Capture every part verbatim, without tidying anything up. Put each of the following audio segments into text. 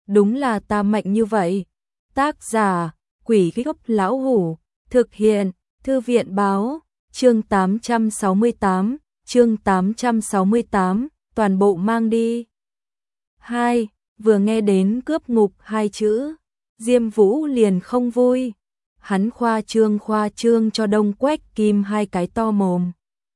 đúng là ta mạnh như vậy. Tác giả, Quỷ Gốc Lão Hủ, thực hiện, Thư viện báo, chương tám trăm sáu mươi tám, chương tám trăm sáu mươi tám, toàn bộ mang đi. Hai, vừa nghe đến cướp ngục hai chữ, Diêm Vũ liền không vui. Hắn khoa trương khoa trương cho Đông Quách Kim hai cái to mồm.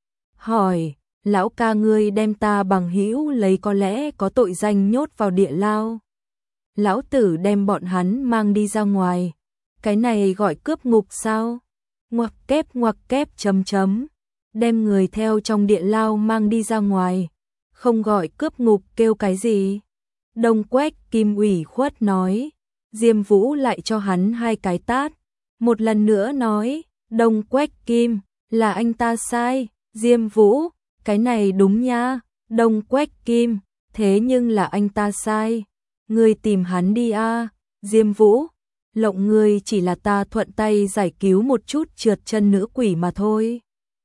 Hỏi, lão ca ngươi đem ta bằng hữu lấy có lẽ có tội danh nhốt vào địa lao. Lão tử đem bọn hắn mang đi ra ngoài. Cái này gọi cướp ngục sao? Ngoặc kép ngoặc kép chấm chấm. Đem người theo trong địa lao mang đi ra ngoài. Không gọi cướp ngục kêu cái gì? Đông Quách Kim ủy khuất nói. Diêm Vũ lại cho hắn hai cái tát. Một lần nữa nói, Đông Quách Kim, là anh ta sai. Diêm Vũ, cái này đúng nha. Đông Quách Kim, thế nhưng là anh ta sai. Ngươi tìm hắn đi a. Diêm Vũ, lộng ngươi chỉ là ta thuận tay giải cứu một chút trượt chân nữ quỷ mà thôi.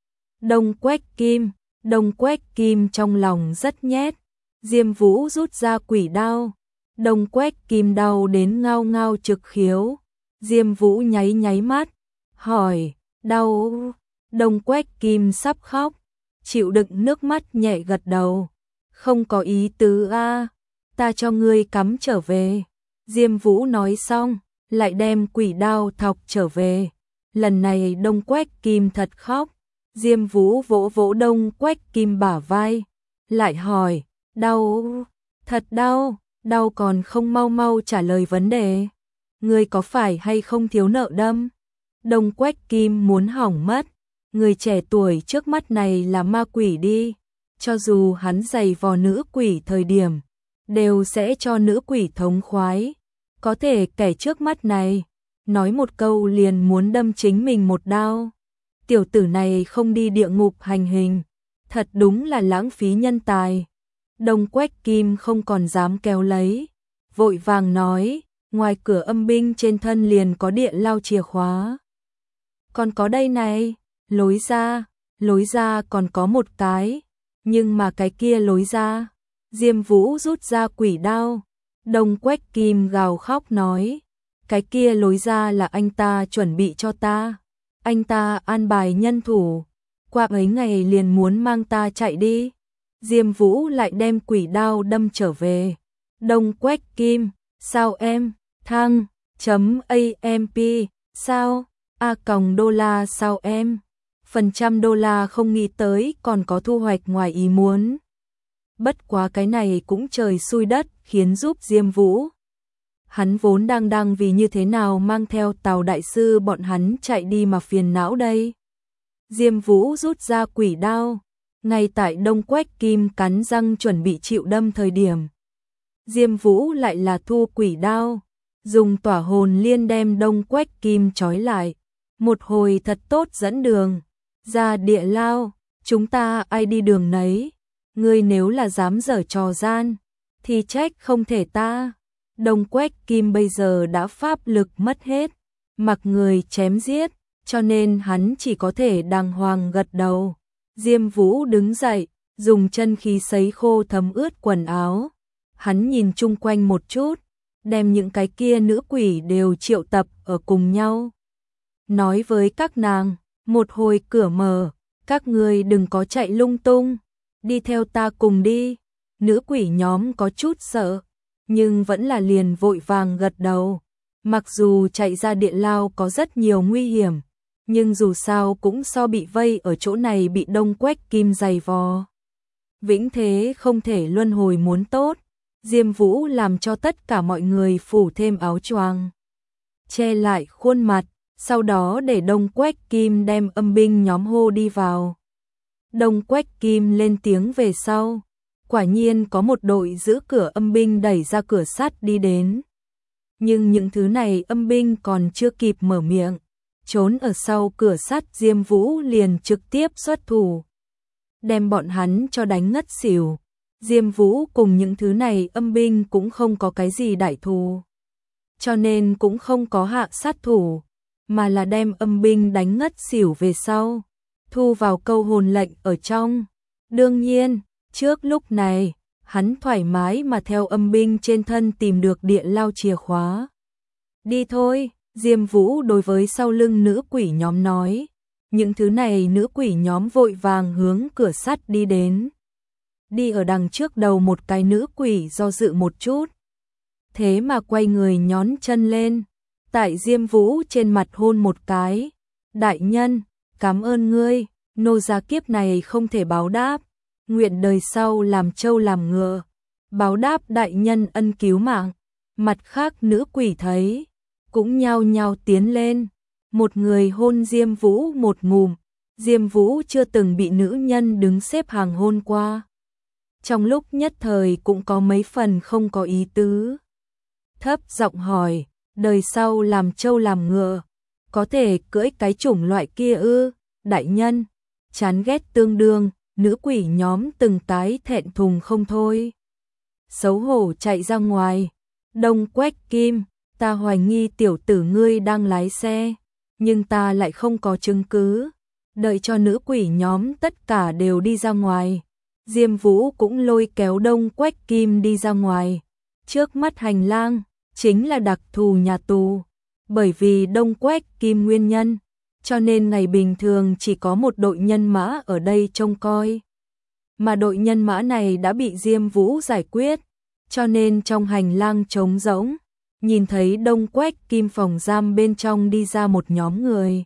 Đông Quách Kim, Đông Quách Kim trong lòng rất nhét. Diêm Vũ rút ra quỷ đao. Đông Quách Kim đau đến ngao ngao trực khiếu. Diêm Vũ nháy nháy mắt, hỏi, đau? Đông Quách Kim sắp khóc, chịu đựng nước mắt nhẹ gật đầu. Không có ý tứ a, ta cho ngươi cắm trở về. Diêm Vũ nói xong, lại đem quỷ đao thọc trở về. Lần này Đông Quách Kim thật khóc. Diêm Vũ vỗ vỗ Đông Quách Kim bả vai, lại hỏi, đau? Thật đau, đau còn không mau mau trả lời vấn đề. Ngươi có phải hay không thiếu nợ đâm? Đông Quách Kim muốn hỏng mất. Người trẻ tuổi trước mắt này là ma quỷ đi. Cho dù hắn giày vò nữ quỷ thời điểm, đều sẽ cho nữ quỷ thống khoái. Có thể kẻ trước mắt này, nói một câu liền muốn đâm chính mình một đao. Tiểu tử này không đi địa ngục hành hình, thật đúng là lãng phí nhân tài. Đông Quách Kim không còn dám kéo lấy, vội vàng nói, ngoài cửa âm binh trên thân liền có địa lao chìa khóa. Còn có đây này, lối ra, lối ra còn có một cái, nhưng mà cái kia lối ra. Diêm Vũ rút ra quỷ đao. Đông Quách Kim gào khóc nói, cái kia lối ra là anh ta chuẩn bị cho ta. Anh ta an bài nhân thủ, qua mấy ngày liền muốn mang ta chạy đi. Diêm Vũ lại đem quỷ đao đâm trở về. Đông Quách Kim, sao em? Thăng, chấm amp, sao? A còng đô la sao em? Phần trăm đô la không nghĩ tới còn có thu hoạch ngoài ý muốn. Bất quá cái này cũng trời xui đất khiến giúp Diêm Vũ. Hắn vốn đang đang vì như thế nào mang theo Tào đại sư bọn hắn chạy đi mà phiền não đây. Diêm Vũ rút ra quỷ đao, ngay tại Đông Quách Kim cắn răng chuẩn bị chịu đâm thời điểm. Diêm Vũ lại là thu quỷ đao, dùng tỏa hồn liên đem Đông Quách Kim trói lại. Một hồi thật tốt dẫn đường, ra địa lao, chúng ta ai đi đường nấy. Ngươi nếu là dám dở trò gian, thì trách không thể ta. Đông Quách Kim bây giờ đã pháp lực mất hết, mặc người chém giết, cho nên hắn chỉ có thể đàng hoàng gật đầu. Diêm Vũ đứng dậy, dùng chân khí sấy khô thấm ướt quần áo. Hắn nhìn chung quanh một chút, đem những cái kia nữ quỷ đều triệu tập ở cùng nhau. Nói với các nàng, một hồi cửa mở, các người đừng có chạy lung tung, đi theo ta cùng đi. Nữ quỷ nhóm có chút sợ, nhưng vẫn là liền vội vàng gật đầu. Mặc dù chạy ra địa lao có rất nhiều nguy hiểm, nhưng dù sao cũng so bị vây ở chỗ này bị Đông Quách Kim giày vò. Vĩnh thế không thể luân hồi muốn tốt. Diêm Vũ làm cho tất cả mọi người phủ thêm áo choàng, che lại khuôn mặt, sau đó để Đông Quách Kim đem âm binh nhóm hô đi vào. Đông Quách Kim lên tiếng về sau, quả nhiên có một đội giữ cửa âm binh đẩy ra cửa sắt đi đến. Nhưng những thứ này âm binh còn chưa kịp mở miệng, trốn ở sau cửa sắt Diêm Vũ liền trực tiếp xuất thủ, đem bọn hắn cho đánh ngất xỉu. Diêm Vũ cùng những thứ này âm binh cũng không có cái gì đại thù, cho nên cũng không có hạ sát thủ, mà là đem âm binh đánh ngất xỉu về sau, thu vào câu hồn lệnh ở trong. Đương nhiên, trước lúc này, hắn thoải mái mà theo âm binh trên thân tìm được địa lao chìa khóa. Đi thôi, Diêm Vũ đối với sau lưng nữ quỷ nhóm nói. Những thứ này nữ quỷ nhóm vội vàng hướng cửa sắt đi đến. Đi ở đằng trước đầu một cái nữ quỷ do dự một chút. Thế mà quay người nhón chân lên. Tại Diêm Vũ trên mặt hôn một cái. Đại nhân, cảm ơn ngươi, nô gia kiếp này không thể báo đáp. Nguyện đời sau làm trâu làm ngựa. Báo đáp đại nhân ân cứu mạng. Mặt khác nữ quỷ thấy. Cũng nhao nhao tiến lên. Một người hôn Diêm Vũ một ngụm. Diêm Vũ chưa từng bị nữ nhân đứng xếp hàng hôn qua. Trong lúc nhất thời cũng có mấy phần không có ý tứ. Thấp giọng hỏi, đời sau làm trâu làm ngựa, có thể cưỡi cái chủng loại kia ư? Đại nhân, chán ghét tương đương, nữ quỷ nhóm từng cái thẹn thùng không thôi. Xấu hổ chạy ra ngoài. Đông Quách Kim, ta hoài nghi tiểu tử ngươi đang lái xe, nhưng ta lại không có chứng cứ. Đợi cho nữ quỷ nhóm tất cả đều đi ra ngoài. Diêm Vũ cũng lôi kéo Đông Quách Kim đi ra ngoài. Trước mắt hành lang chính là đặc thù nhà tù. Bởi vì Đông Quách Kim nguyên nhân, cho nên ngày bình thường chỉ có một đội nhân mã ở đây trông coi. Mà đội nhân mã này đã bị Diêm Vũ giải quyết, cho nên trong hành lang trống rỗng, nhìn thấy Đông Quách Kim phòng giam bên trong đi ra một nhóm người.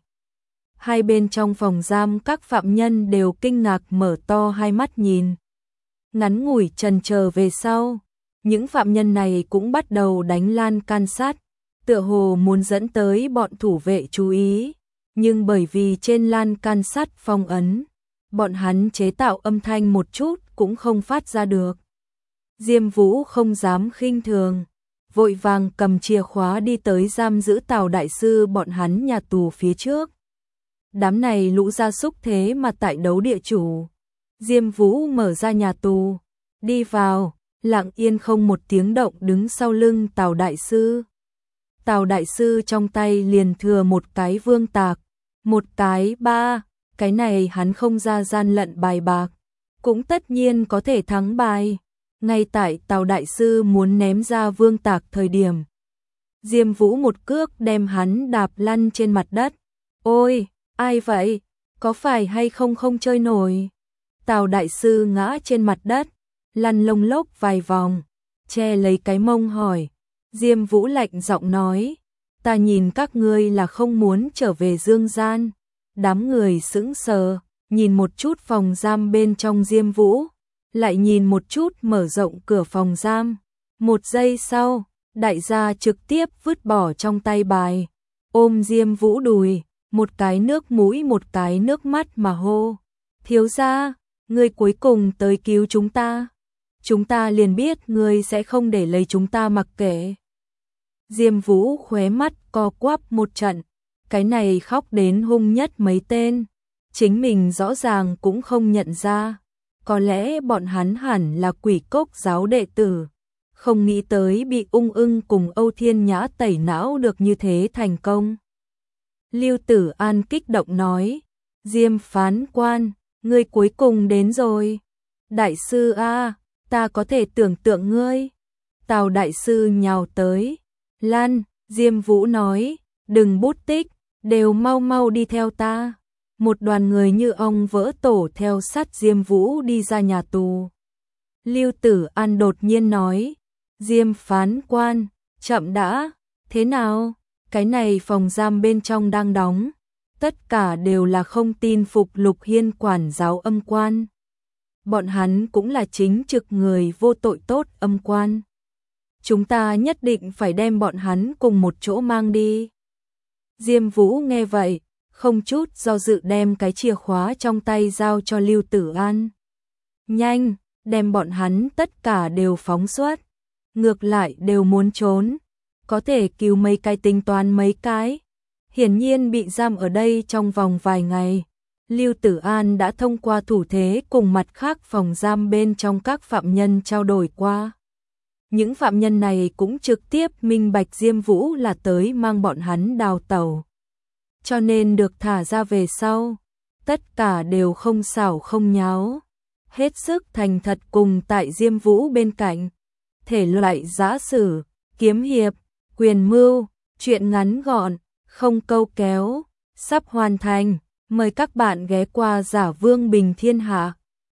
Hai bên trong phòng giam các phạm nhân đều kinh ngạc mở to hai mắt nhìn. Ngắn ngủi chần chờ về sau, những phạm nhân này cũng bắt đầu đánh lan can sát, tựa hồ muốn dẫn tới bọn thủ vệ chú ý, nhưng bởi vì trên lan can sắt phong ấn, bọn hắn chế tạo âm thanh một chút cũng không phát ra được. Diêm Vũ không dám khinh thường, vội vàng cầm chìa khóa đi tới giam giữ Tào đại sư bọn hắn nhà tù phía trước. Đám này lũ gia súc thế mà tại đấu địa chủ. Diêm Vũ mở ra nhà tù, đi vào, lặng yên không một tiếng động đứng sau lưng Tào đại sư. Tào đại sư trong tay liền thừa một cái vương tạc, một cái ba, cái này hắn không ra gian lận bài bạc, cũng tất nhiên có thể thắng bài. Ngay tại Tào đại sư muốn ném ra vương tạc thời điểm, Diêm Vũ một cước đem hắn đạp lăn trên mặt đất. Ôi, ai vậy? Có phải hay không không chơi nổi? Tào đại sư ngã trên mặt đất, lăn lông lốc vài vòng, che lấy cái mông hỏi. Diêm Vũ lạnh giọng nói, ta nhìn các ngươi là không muốn trở về dương gian. Đám người sững sờ, nhìn một chút phòng giam bên trong Diêm Vũ, lại nhìn một chút mở rộng cửa phòng giam. Một giây sau, đại gia trực tiếp vứt bỏ trong tay bài, ôm Diêm Vũ đùi, một cái nước mũi một cái nước mắt mà hô. Thiếu gia, ngươi cuối cùng tới cứu chúng ta. Chúng ta liền biết ngươi sẽ không để lấy chúng ta mặc kệ. Diêm Vũ khóe mắt co quắp một trận, cái này khóc đến hung nhất mấy tên, chính mình rõ ràng cũng không nhận ra, có lẽ bọn hắn hẳn là Quỷ Cốc giáo đệ tử, không nghĩ tới bị Ung Ưng cùng Âu Thiên Nhã tẩy não được như thế thành công. Lưu Tử An kích động nói, Diêm phán quan, ngươi cuối cùng đến rồi. Đại sư a, ta có thể tưởng tượng ngươi. Tào đại sư nhào tới. Lan, Diêm Vũ nói, đừng bút tích, đều mau mau đi theo ta. Một đoàn người như ong vỡ tổ theo sát Diêm Vũ đi ra nhà tù. Lưu Tử An đột nhiên nói, Diêm phán quan, chậm đã, thế nào? Cái này phòng giam bên trong đang đóng, tất cả đều là không tin phục Lục Hiên quản giáo âm quan. Bọn hắn cũng là chính trực người vô tội tốt âm quan. Chúng ta nhất định phải đem bọn hắn cùng một chỗ mang đi. Diêm Vũ nghe vậy, không chút do dự đem cái chìa khóa trong tay giao cho Lưu Tử An. Nhanh, đem bọn hắn tất cả đều phóng xuất. Ngược lại đều muốn trốn. Có thể cứu mấy cái tính toán mấy cái. Hiển nhiên bị giam ở đây trong vòng vài ngày. Lưu Tử An đã thông qua thủ thế cùng mặt khác phòng giam bên trong các phạm nhân trao đổi qua. Những phạm nhân này cũng trực tiếp minh bạch Diêm Vũ là tới mang bọn hắn đào tẩu. Cho nên được thả ra về sau, tất cả đều không xảo không nháo. hết sức thành thật cùng tại Diêm Vũ bên cạnh. Thể loại giã sử, kiếm hiệp, quyền mưu, truyện ngắn gọn, không câu kéo, sắp hoàn thành. Mời các bạn ghé qua Giả Vương Bình Thiên Hạ.